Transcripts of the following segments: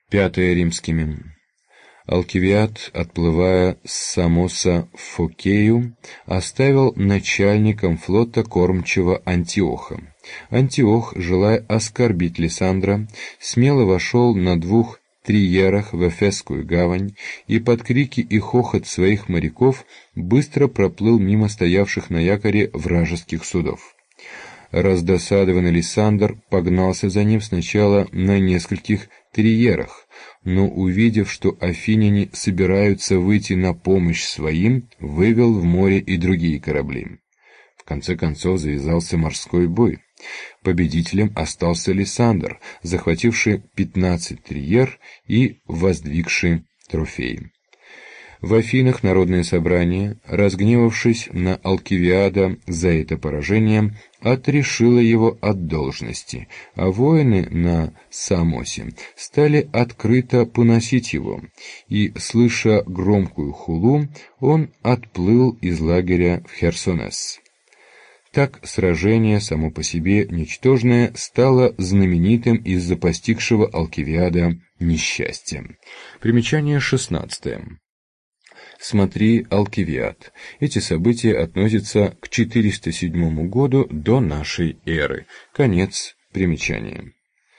Пятое римскими. Алкивиад, отплывая с Самоса в Фокею, оставил начальником флота кормчего Антиоха. Антиох, желая оскорбить Лисандра, смело вошел на 2 триерах в Эфесскую гавань и под крики и хохот своих моряков быстро проплыл мимо стоявших на якоре вражеских судов. Раздосадованный Лисандр погнался за ним сначала на нескольких триерах, но, увидев, что афиняне собираются выйти на помощь своим, вывел в море и другие корабли. В конце концов завязался морской бой. Победителем остался Лисандр, захвативший 15 триер и воздвигший трофеи. В Афинах народное собрание, разгневавшись на Алкивиада за это поражение, отрешило его от должности, а воины на Самосе стали открыто поносить его, и, слыша громкую хулу, он отплыл из лагеря в Херсонес. Так сражение, само по себе ничтожное, стало знаменитым из-за постигшего Алкивиада несчастья. Примечание 16. Смотри Алкивиад. Эти события относятся к 407 году до нашей эры. Конец примечания.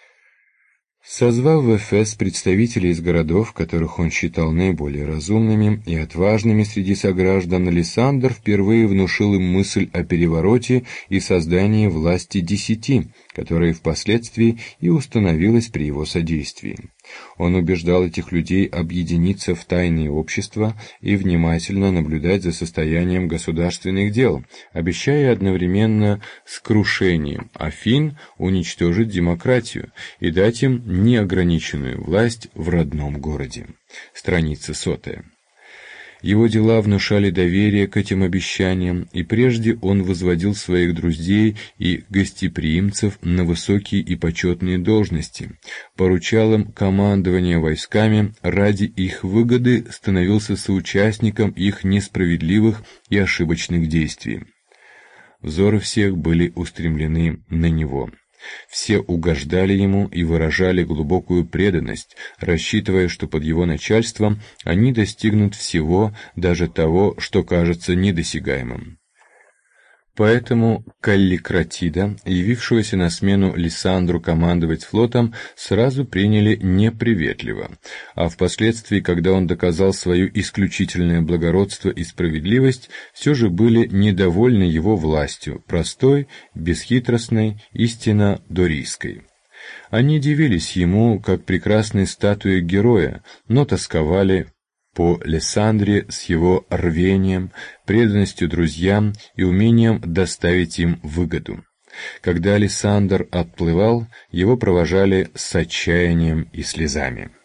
Созвав в Эфес представителей из городов, которых он считал наиболее разумными и отважными среди сограждан, Лисандр впервые внушил им мысль о перевороте и создании власти 10, которая впоследствии и установилась при его содействии. Он убеждал этих людей объединиться в тайные общества и внимательно наблюдать за состоянием государственных дел, обещая одновременно с крушением Афин уничтожить демократию и дать им неограниченную власть в родном городе. Страница 100. Его дела внушали доверие к этим обещаниям, и прежде он возводил своих друзей и гостеприимцев на высокие и почетные должности, поручал им командование войсками, ради их выгоды становился соучастником их несправедливых и ошибочных действий. Взоры всех были устремлены на него. Все угождали ему и выражали глубокую преданность, рассчитывая, что под его начальством они достигнут всего, даже того, что кажется недосягаемым. Поэтому Калликратида, явившегося на смену Лисандру командовать флотом, сразу приняли неприветливо, а впоследствии, когда он доказал свое исключительное благородство и справедливость, все же были недовольны его властью, простой, бесхитростной, истинно дорийской. Они дивились ему, как прекрасной статуе героя, но тосковали по Лисандре с его рвением, преданностью друзьям и умением доставить им выгоду. Когда Лисандр отплывал, его провожали с отчаянием и слезами.